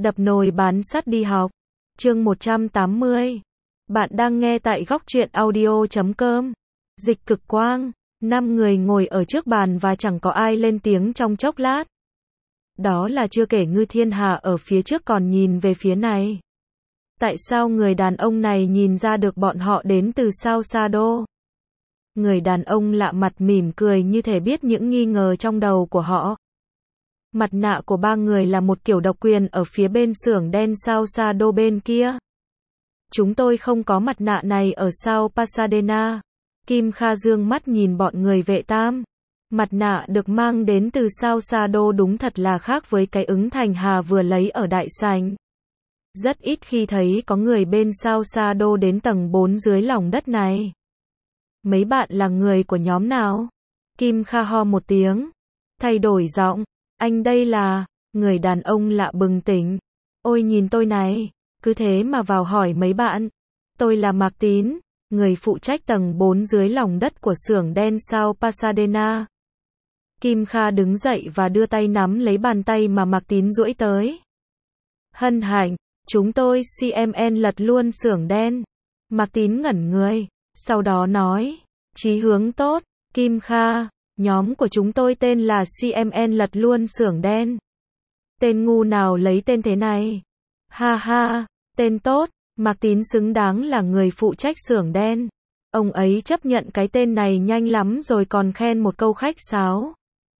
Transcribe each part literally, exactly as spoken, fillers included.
Đập nồi bán sắt đi học. Chương một trăm tám mươi. Bạn đang nghe tại góc truyện audio chấm com. Dịch cực quang. Năm người ngồi ở trước bàn và chẳng có ai lên tiếng trong chốc lát. Đó là chưa kể Ngư Thiên Hà ở phía trước còn nhìn về phía này. Tại sao người đàn ông này nhìn ra được bọn họ đến từ sao Sa Đô? Người đàn ông lạ mặt mỉm cười như thể biết những nghi ngờ trong đầu của họ. Mặt nạ của ba người là một kiểu độc quyền ở phía bên xưởng đen sao Sa Đô bên kia. Chúng tôi không có mặt nạ này ở sao Pasadena. Kim Kha dương mắt nhìn bọn người vệ tam. Mặt nạ được mang đến từ sao Sa Đô đúng thật là khác với cái ứng Thành Hà vừa lấy ở đại sảnh. Rất ít khi thấy có người bên sao Sa Đô đến tầng bốn dưới lòng đất này. Mấy bạn là người của nhóm nào? Kim Kha ho một tiếng. Thay đổi giọng. Anh đây là... Người đàn ông lạ bừng tỉnh. Ôi nhìn tôi này. Cứ thế mà vào hỏi mấy bạn. Tôi là Mạc Tín, người phụ trách tầng bốn dưới lòng đất của xưởng đen sao Pasadena. Kim Kha đứng dậy và đưa tay nắm lấy bàn tay mà Mạc Tín duỗi tới. Hân hạnh, chúng tôi xê em en lật luôn xưởng đen. Mạc Tín ngẩn người, sau đó nói, chí hướng tốt, Kim Kha, nhóm của chúng tôi tên là xê em en lật luôn xưởng đen. Tên ngu nào lấy tên thế này? Ha ha, tên tốt, Mạc Tín xứng đáng là người phụ trách xưởng đen. Ông ấy chấp nhận cái tên này nhanh lắm rồi còn khen một câu khách sáo.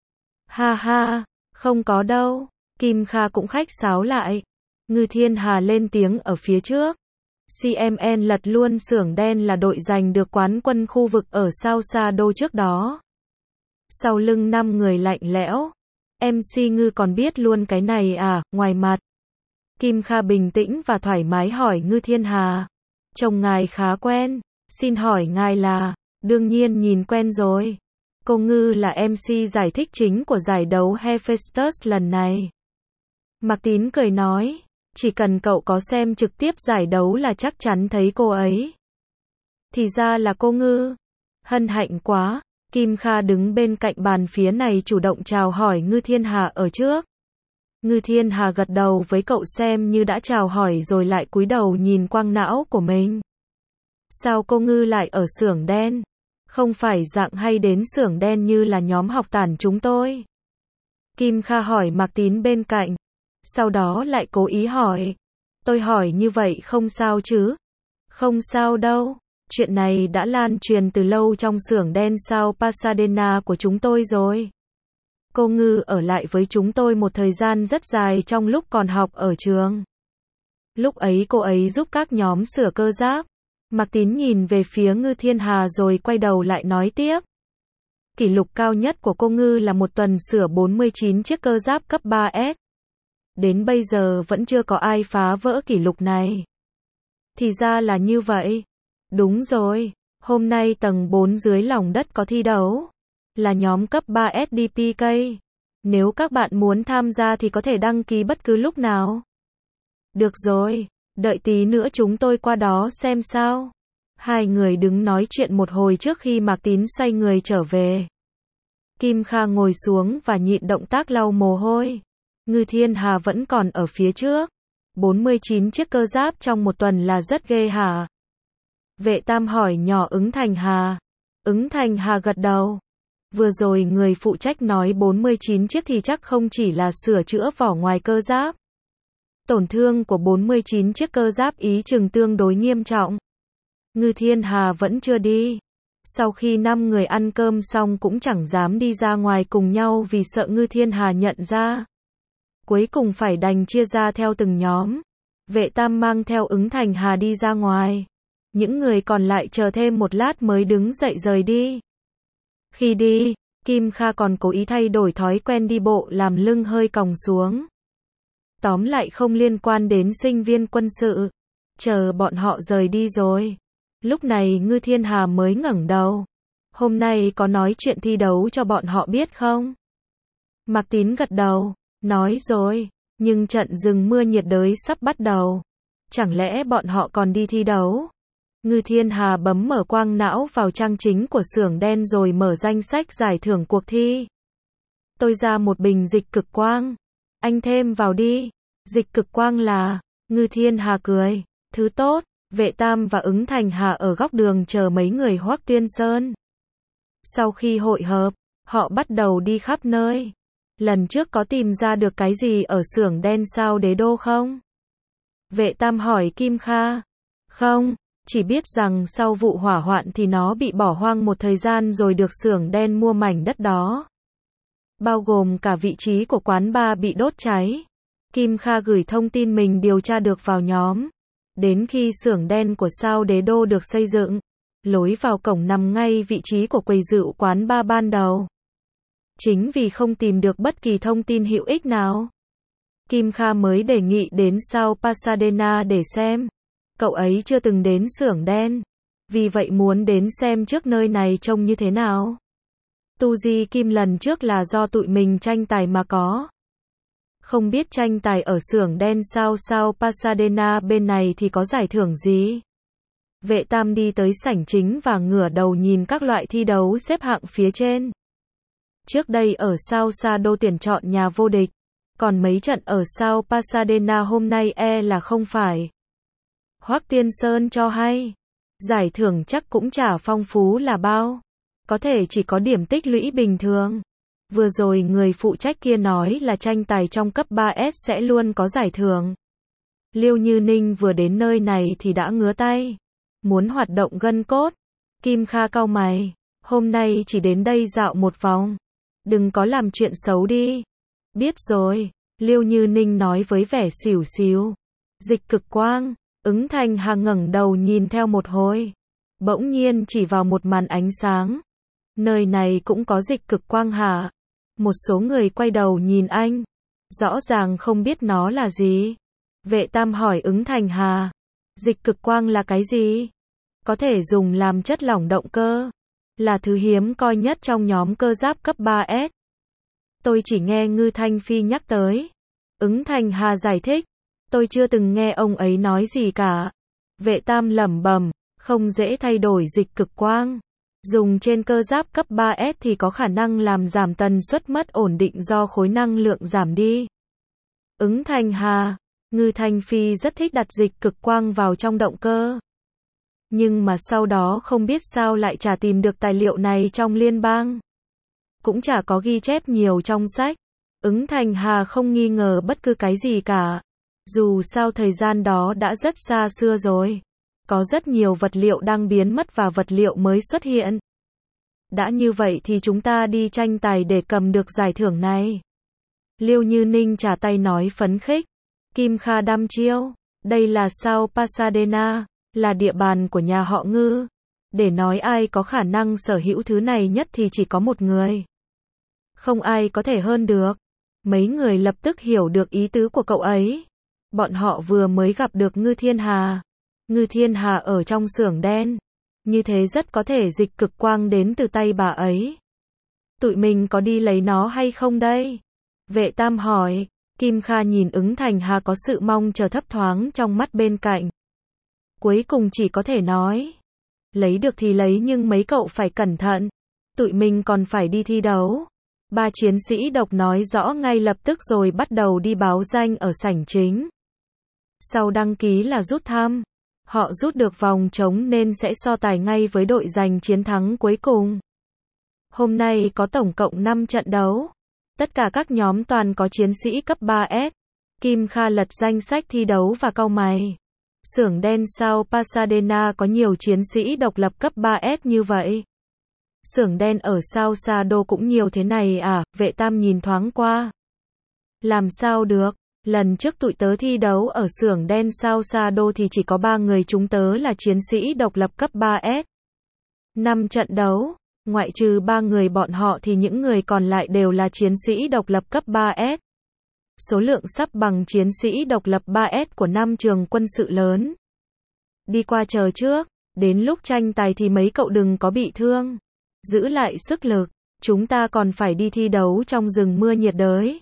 Ha ha, không có đâu. Kim Kha cũng khách sáo lại. Ngư Thiên Hà lên tiếng ở phía trước. xê em en lật luôn xưởng đen là đội giành được quán quân khu vực ở sao Sa Đô trước đó. Sau lưng năm người lạnh lẽo. em xê Ngư còn biết luôn cái này à, ngoài mặt. Kim Kha bình tĩnh và thoải mái hỏi Ngư Thiên Hà. Chồng ngài khá quen, xin hỏi ngài là, đương nhiên nhìn quen rồi. Cô Ngư là em xê giải thích chính của giải đấu Hephaestus lần này. Mạc Tín cười nói, chỉ cần cậu có xem trực tiếp giải đấu là chắc chắn thấy cô ấy. Thì ra là cô Ngư. Hân hạnh quá. Kim Kha đứng bên cạnh bàn phía này chủ động chào hỏi Ngư Thiên Hà ở trước. Ngư Thiên Hà gật đầu với cậu xem như đã chào hỏi rồi lại cúi đầu nhìn quang não của mình. Sao cô Ngư lại ở xưởng đen? Không phải dạng hay đến xưởng đen như là nhóm học tản chúng tôi. Kim Kha hỏi Mạc Tín bên cạnh. Sau đó lại cố ý hỏi. Tôi hỏi như vậy không sao chứ? Không sao đâu. Chuyện này đã lan truyền từ lâu trong xưởng đen sao Pasadena của chúng tôi rồi. Cô Ngư ở lại với chúng tôi một thời gian rất dài trong lúc còn học ở trường. Lúc ấy cô ấy giúp các nhóm sửa cơ giáp. Mạc Tín nhìn về phía Ngư Thiên Hà rồi quay đầu lại nói tiếp. Kỷ lục cao nhất của cô Ngư là một tuần sửa bốn mươi chín chiếc cơ giáp cấp ba S. Đến bây giờ vẫn chưa có ai phá vỡ kỷ lục này. Thì ra là như vậy. Đúng rồi, hôm nay tầng bốn dưới lòng đất có thi đấu. Là nhóm cấp ba S D P K. Nếu các bạn muốn tham gia thì có thể đăng ký bất cứ lúc nào. Được rồi, đợi tí nữa chúng tôi qua đó xem sao. Hai người đứng nói chuyện một hồi trước khi Mạc Tín xoay người trở về. Kim Kha ngồi xuống và nhịn động tác lau mồ hôi. Ngư Thiên Hà vẫn còn ở phía trước. bốn mươi chín chiếc cơ giáp trong một tuần là rất ghê hả? Vệ tam hỏi nhỏ ứng Thành Hà. Ứng Thành Hà gật đầu. Vừa rồi người phụ trách nói bốn mươi chín chiếc thì chắc không chỉ là sửa chữa vỏ ngoài cơ giáp. Tổn thương của bốn mươi chín chiếc cơ giáp ý chừng tương đối nghiêm trọng. Ngư Thiên Hà vẫn chưa đi. Sau khi năm người ăn cơm xong cũng chẳng dám đi ra ngoài cùng nhau vì sợ Ngư Thiên Hà nhận ra. Cuối cùng phải đành chia ra theo từng nhóm. Vệ tam mang theo ứng Thành Hà đi ra ngoài. Những người còn lại chờ thêm một lát mới đứng dậy rời đi. Khi đi, Kim Kha còn cố ý thay đổi thói quen đi bộ làm lưng hơi còng xuống. Tóm lại không liên quan đến sinh viên quân sự. Chờ bọn họ rời đi rồi. Lúc này Ngư Thiên Hà mới ngẩng đầu. Hôm nay có nói chuyện thi đấu cho bọn họ biết không? Mạc Tín gật đầu. Nói rồi, nhưng trận rừng mưa nhiệt đới sắp bắt đầu. Chẳng lẽ bọn họ còn đi thi đấu? Ngư Thiên Hà bấm mở quang não vào trang chính của xưởng đen rồi mở danh sách giải thưởng cuộc thi. Tôi ra một bình dịch cực quang. Anh thêm vào đi. Dịch Cực Quang là, Ngư Thiên Hà cười, thứ tốt, Vệ Tam và Ứng Thành Hà ở góc đường chờ mấy người Hoắc Tiên Sơn. Sau khi hội hợp, họ bắt đầu đi khắp nơi. Lần trước có tìm ra được cái gì ở xưởng đen sao Đế Đô không? Vệ Tam hỏi Kim Kha. Không, chỉ biết rằng sau vụ hỏa hoạn thì nó bị bỏ hoang một thời gian rồi được xưởng đen mua mảnh đất đó. Bao gồm cả vị trí của quán bar bị đốt cháy. Kim Kha gửi thông tin mình điều tra được vào nhóm. Đến khi xưởng đen của sao Đế Đô được xây dựng, lối vào cổng nằm ngay vị trí của quầy rượu quán bar ban đầu. Chính vì không tìm được bất kỳ thông tin hữu ích nào, Kim Kha mới đề nghị đến sao Pasadena để xem. Cậu ấy chưa từng đến xưởng đen, vì vậy muốn đến xem trước nơi này trông như thế nào. Tu Di Kim lần trước là do tụi mình tranh tài mà có. Không biết tranh tài ở xưởng đen sao sao Pasadena bên này thì có giải thưởng gì? Vệ Tam đi tới sảnh chính và ngửa đầu nhìn các loại thi đấu xếp hạng phía trên. Trước đây ở sao Sado tuyển chọn nhà vô địch, còn mấy trận ở sao Pasadena hôm nay e là không phải. Hoắc Tiên Sơn cho hay, giải thưởng chắc cũng chả phong phú là bao, có thể chỉ có điểm tích lũy bình thường. Vừa rồi người phụ trách kia nói là tranh tài trong cấp ba S sẽ luôn có giải thưởng. Liêu Như Ninh vừa đến nơi này thì đã ngứa tay, muốn hoạt động gân cốt. Kim Kha cau mày, hôm nay chỉ đến đây dạo một vòng, đừng có làm chuyện xấu đi. Biết rồi, Liêu Như Ninh nói với vẻ xỉu xíu. Dịch Cực Quang, Ứng Thành Hà ngẩng đầu nhìn theo một hồi, bỗng nhiên chỉ vào một màn ánh sáng. Nơi này cũng có dịch cực quang hả? Một số người quay đầu nhìn anh, rõ ràng không biết nó là gì. Vệ Tam hỏi Ứng Thành Hà, dịch cực quang là cái gì? Có thể dùng làm chất lỏng động cơ, là thứ hiếm coi nhất trong nhóm cơ giáp cấp ba S. Tôi chỉ nghe Ngư Thanh Phi nhắc tới. Ứng Thành Hà giải thích, tôi chưa từng nghe ông ấy nói gì cả. Vệ Tam lẩm bẩm, không dễ thay đổi dịch cực quang. Dùng trên cơ giáp cấp ba S thì có khả năng làm giảm tần suất mất ổn định do khối năng lượng giảm đi. Ứng Thành Hà, Ngư Thanh Phi rất thích đặt dịch cực quang vào trong động cơ. Nhưng mà sau đó không biết sao lại chả tìm được tài liệu này trong liên bang. Cũng chả có ghi chép nhiều trong sách. Ứng Thành Hà không nghi ngờ bất cứ cái gì cả. Dù sao thời gian đó đã rất xa xưa rồi. Có rất nhiều vật liệu đang biến mất và vật liệu mới xuất hiện. Đã như vậy thì chúng ta đi tranh tài để cầm được giải thưởng này. Liêu Như Ninh trả tay nói phấn khích. Kim Kha đăm chiêu. Đây là sao Pasadena, là địa bàn của nhà họ Ngư. Để nói ai có khả năng sở hữu thứ này nhất thì chỉ có một người. Không ai có thể hơn được. Mấy người lập tức hiểu được ý tứ của cậu ấy. Bọn họ vừa mới gặp được Ngư Thiên Hà. Ngư Thiên Hà ở trong xưởng đen. Như thế rất có thể dịch cực quang đến từ tay bà ấy. Tụi mình có đi lấy nó hay không đây? Vệ Tam hỏi. Kim Kha nhìn Ứng Thành Hà có sự mong chờ thấp thoáng trong mắt bên cạnh. Cuối cùng chỉ có thể nói. Lấy được thì lấy nhưng mấy cậu phải cẩn thận. Tụi mình còn phải đi thi đấu. Ba chiến sĩ độc nói rõ ngay lập tức rồi bắt đầu đi báo danh ở sảnh chính. Sau đăng ký là rút thăm. Họ rút được vòng trống nên sẽ so tài ngay với đội giành chiến thắng cuối cùng. Hôm nay có tổng cộng năm trận đấu. Tất cả các nhóm toàn có chiến sĩ cấp ba S. Kim Kha lật danh sách thi đấu và cau mày. Xưởng đen sao Pasadena có nhiều chiến sĩ độc lập cấp ba S như vậy. Xưởng đen ở sao Sado cũng nhiều thế này à? Vệ Tam nhìn thoáng qua. Làm sao được? Lần trước tụi tớ thi đấu ở xưởng đen sao Sado thì chỉ có ba người chúng tớ là chiến sĩ độc lập cấp ba S. Năm trận đấu, ngoại trừ ba người bọn họ thì những người còn lại đều là chiến sĩ độc lập cấp ba S. Số lượng sắp bằng chiến sĩ độc lập ba S của năm trường quân sự lớn. Đi qua chờ trước, đến lúc tranh tài thì mấy cậu đừng có bị thương. Giữ lại sức lực, chúng ta còn phải đi thi đấu trong rừng mưa nhiệt đới.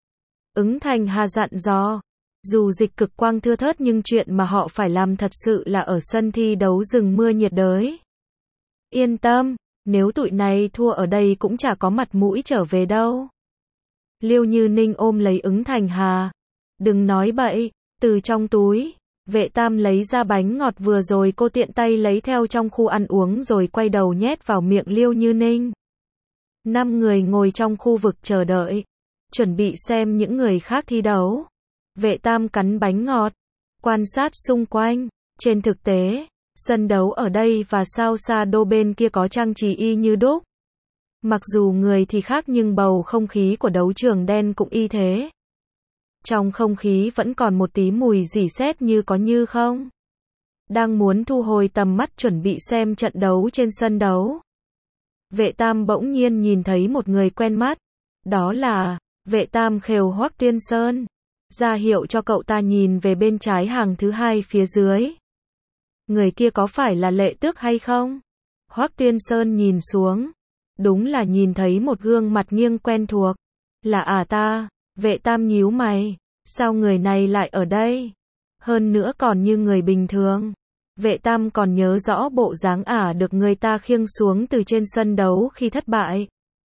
Ứng Thành Hà dặn dò, dù dịch cực quang thưa thớt nhưng chuyện mà họ phải làm thật sự là ở sân thi đấu rừng mưa nhiệt đới. Yên tâm, nếu tụi này thua ở đây cũng chả có mặt mũi trở về đâu. Liêu Như Ninh ôm lấy Ứng Thành Hà. Đừng nói bậy, từ trong túi, Vệ Tam lấy ra bánh ngọt vừa rồi cô tiện tay lấy theo trong khu ăn uống rồi quay đầu nhét vào miệng Liêu Như Ninh. Năm người ngồi trong khu vực chờ đợi, chuẩn bị xem những người khác thi đấu. Vệ Tam cắn bánh ngọt, quan sát xung quanh. Trên thực tế, sân đấu ở đây và sao xa đô bên kia có trang trí y như đúc. Mặc dù người thì khác nhưng bầu không khí của đấu trường đen cũng y thế. Trong không khí vẫn còn một tí mùi rỉ sét như có như không. Đang muốn thu hồi tầm mắt chuẩn bị xem trận đấu trên sân đấu. Vệ Tam bỗng nhiên nhìn thấy một người quen mắt. Đó là Vệ Tam khều Hoắc Tuyên Sơn. Ra hiệu cho cậu ta nhìn về bên trái hàng thứ hai phía dưới. Người kia có phải là Lệ Tước hay không? Hoắc Tuyên Sơn nhìn xuống. Đúng là nhìn thấy một gương mặt nghiêng quen thuộc. Là à ta? Vệ Tam nhíu mày. Sao người này lại ở đây? Hơn nữa còn như người bình thường. Vệ Tam còn nhớ rõ bộ dáng ả được người ta khiêng xuống từ trên sân đấu khi thất bại.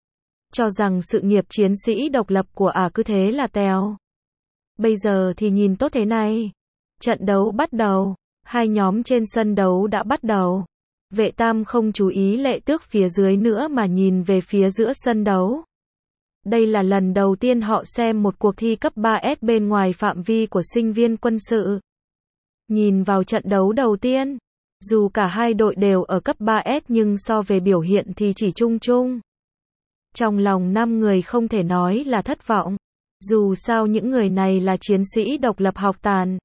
Cho rằng sự nghiệp chiến sĩ độc lập của ả cứ thế là tèo. Bây giờ thì nhìn tốt thế này. Trận đấu bắt đầu. Hai nhóm trên sân đấu đã bắt đầu. Vệ Tam không chú ý Lệ Tước phía dưới nữa mà nhìn về phía giữa sân đấu. Đây là lần đầu tiên họ xem một cuộc thi cấp ba S bên ngoài phạm vi của sinh viên quân sự. Nhìn vào trận đấu đầu tiên, dù cả hai đội đều ở cấp ba S nhưng so về biểu hiện thì chỉ chung chung. Trong lòng năm người không thể nói là thất vọng. Dù sao những người này là chiến sĩ độc lập học tàn.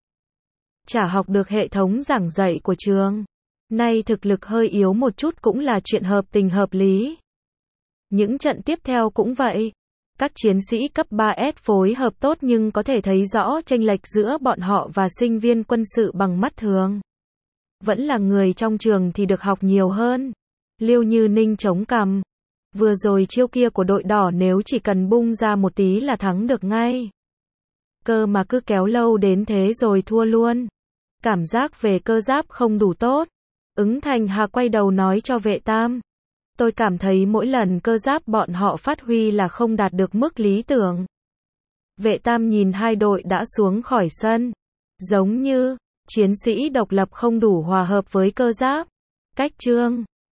Chả học được hệ thống giảng dạy của trường. Nay thực lực hơi yếu một chút cũng là chuyện hợp tình hợp lý. Những trận tiếp theo cũng vậy. Các chiến sĩ cấp ba S phối hợp tốt nhưng có thể thấy rõ chênh lệch giữa bọn họ và sinh viên quân sự bằng mắt thường. Vẫn là người trong trường thì được học nhiều hơn. Liêu Như Ninh chống cằm. Vừa rồi chiêu kia của đội đỏ nếu chỉ cần bung ra một tí là thắng được ngay. Cơ mà cứ kéo lâu đến thế rồi thua luôn. Cảm giác về cơ giáp không đủ tốt. Ứng Thành Hà quay đầu nói cho Vệ Tam. Tôi cảm thấy mỗi lần cơ giáp bọn họ phát huy là không đạt được mức lý tưởng. Vệ Tam nhìn hai đội đã xuống khỏi sân. Giống như, chiến sĩ độc lập không đủ hòa hợp với cơ giáp. Cách chương